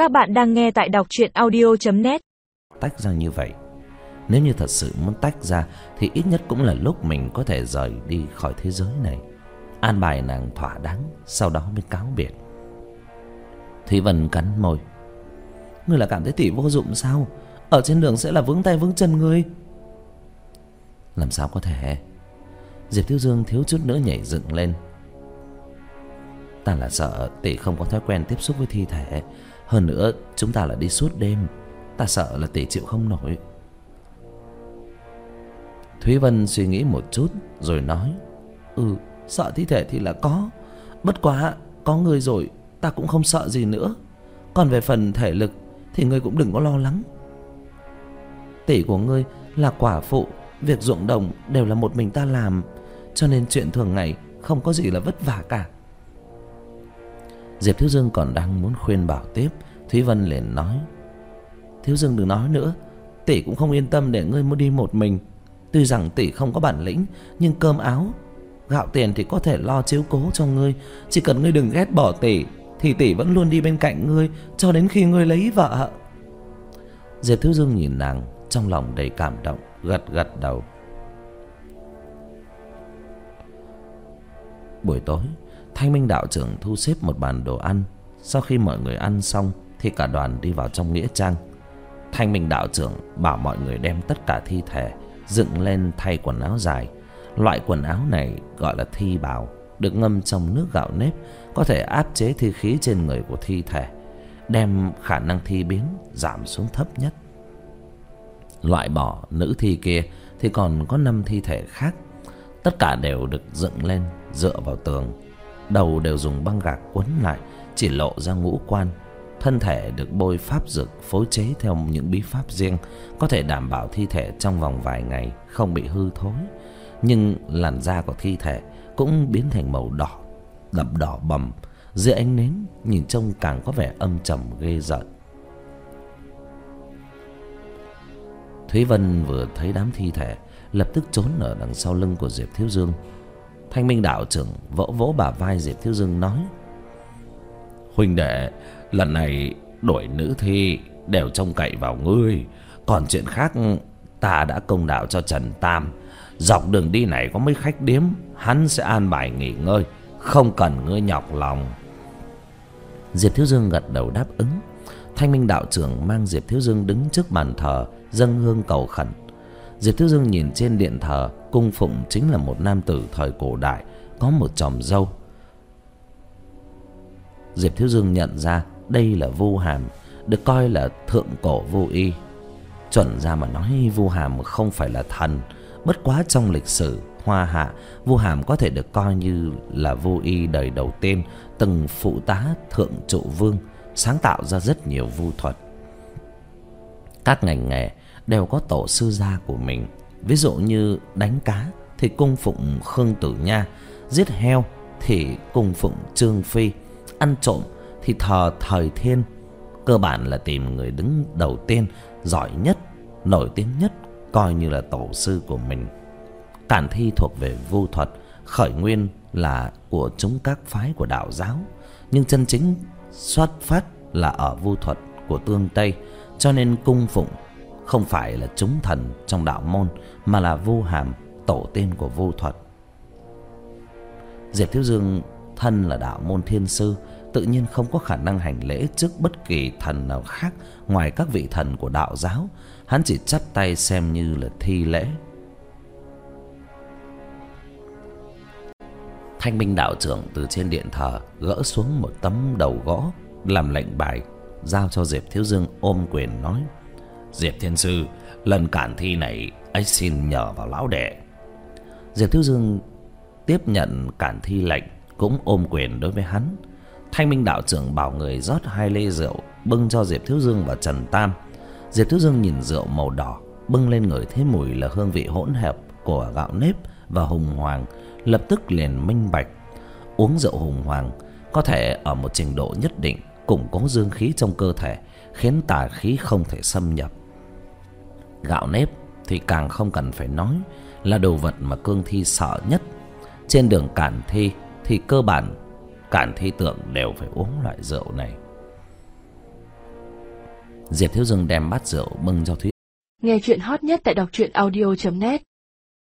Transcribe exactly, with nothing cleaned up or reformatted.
Các bạn đang nghe tại đọc truyện audio chấm net. Tách ra như vậy, nếu như thật sự muốn tách ra thì ít nhất cũng là lúc mình có thể rời đi khỏi thế giới này, an bài nàng thỏa đáng, sau đó mới cáo biệt. Thúy Vân cắn môi. Ngươi là cảm thấy tỷ vô dụng sao? Ở trên đường sẽ là vướng tay vướng chân ngươi. Làm sao có thể? Diệp Thiếu Dương thiếu chút nữa nhảy dựng lên. Ta là sợ tỷ không có thói quen tiếp xúc với thi thể. Hơn nữa chúng ta là đi suốt đêm, ta sợ là tỷ chịu không nổi. Thúy Vân suy nghĩ một chút rồi nói: Ừ, sợ thi thể thì là có, bất quá có người rồi ta cũng không sợ gì nữa. Còn về phần thể lực thì ngươi cũng đừng có lo lắng. Tỷ của ngươi là quả phụ, việc ruộng đồng đều là một mình ta làm, cho nên chuyện thường ngày không có gì là vất vả cả. Diệp Thiếu Dương còn đang muốn khuyên bảo tiếp, Thúy Vân liền nói: Thiếu Dương đừng nói nữa, tỷ cũng không yên tâm để ngươi muốn đi một mình. Tuy rằng tỷ không có bản lĩnh, nhưng cơm áo gạo tiền thì có thể lo chiếu cố cho ngươi. Chỉ cần ngươi đừng ghét bỏ tỷ thì tỷ vẫn luôn đi bên cạnh ngươi cho đến khi ngươi lấy vợ. Diệp Thiếu Dương nhìn nàng, trong lòng đầy cảm động, gật gật đầu. Buổi tối, Thanh Minh đạo trưởng thu xếp một bàn đồ ăn. Sau khi mọi người ăn xong thì cả đoàn đi vào trong nghĩa trang. Thanh Minh đạo trưởng bảo mọi người đem tất cả thi thể dựng lên thay quần áo dài. Loại quần áo này gọi là thi bào, được ngâm trong nước gạo nếp, có thể áp chế thi khí trên người của thi thể, đem khả năng thi biến giảm xuống thấp nhất. Loại bỏ nữ thi kia thì còn có năm thi thể khác. Tất cả đều được dựng lên dựa vào tường, đầu đều dùng băng gạc quấn lại, chỉ lộ ra ngũ quan. Thân thể được bôi pháp dược phối chế theo những bí pháp riêng, có thể đảm bảo thi thể trong vòng vài ngày không bị hư thối. Nhưng làn da của thi thể cũng biến thành màu đỏ, đậm đỏ bầm, dưới ánh nến nhìn trông càng có vẻ âm trầm ghê rợn. Thúy Vân vừa thấy đám thi thể lập tức trốn ở đằng sau lưng của Diệp Thiếu Dương. Thanh Minh đạo trưởng vỗ vỗ bả vai Diệp Thiếu Dương nói: Huynh đệ, lần này đuổi nữ thi đều trông cậy vào ngươi, còn chuyện khác ta đã công đạo cho Trần Tam. Dọc đường đi này có mấy khách điếm, hắn sẽ an bài nghỉ ngơi, không cần ngươi nhọc lòng. Diệp Thiếu Dương gật đầu đáp ứng. Thanh Minh đạo trưởng mang Diệp Thiếu Dương đứng trước bàn thờ dâng hương cầu khẩn. Diệp Thiếu Dương nhìn trên điện thờ cung phụng chính là một nam tử thời cổ đại, có một chòm râu. Diệp Thiếu Dương nhận ra đây là Vu Hàm, được coi là thượng cổ vô y. Chuẩn ra mà nói, Vu Hàm không phải là thần, bất quá trong lịch sử Hoa Hạ, Vu Hàm có thể được coi như là vô y đời đầu tiên, từng phụ tá thượng trụ vương, sáng tạo ra rất nhiều vu thuật. Các ngành nghề đều có tổ sư gia của mình. Ví dụ như đánh cá thì cung phụng Khương Tử Nha, giết heo thì cung phụng Trương Phi, ăn trộm thì thờ Thời Thiên. Cơ bản là tìm người đứng đầu tiên, giỏi nhất, nổi tiếng nhất, coi như là tổ sư của mình. Cản thi thuộc về vu thuật, khởi nguyên là của chúng các phái của đạo giáo, nhưng chân chính xuất phát là ở vu thuật của tương Tây, cho nên cung phụng không phải là chúng thần trong đạo môn, mà là Vu Hàm, tổ tiên của vu thuật. Diệp Thiếu Dương thân là đạo môn thiên sư, tự nhiên không có khả năng hành lễ trước bất kỳ thần nào khác ngoài các vị thần của đạo giáo. Hắn chỉ chắp tay xem như là thi lễ. Thanh Minh đạo trưởng từ trên điện thờ gỡ xuống một tấm đầu gỗ làm lệnh bài, giao cho Diệp Thiếu Dương ôm quyền nói: Diệp thiên sư, lần cản thi này ấy xin nhờ vào lão đệ. Diệp Thiếu Dương tiếp nhận cản thi lệnh, cũng ôm quyền đối với hắn. Thanh Minh đạo trưởng bảo người rót hai ly rượu bưng cho Diệp Thiếu Dương và Trần Tam. Diệp Thiếu Dương nhìn rượu màu đỏ bưng lên ngửi thấy mùi là hương vị hỗn hợp của gạo nếp và hùng hoàng, lập tức liền minh bạch. Uống rượu hùng hoàng có thể ở một trình độ nhất định củng cố dương khí trong cơ thể, khiến tà khí không thể xâm nhập. Gạo nếp thì càng không cần phải nói, là đồ vật mà cương thi sợ nhất. Trên đường cản thi thì cơ bản cản thi tượng đều phải uống loại rượu này. Diệp Thiếu Dương đem bát rượu bưng cho Thúy. Nghe chuyện hot nhất tại đọc truyện audio chấm net.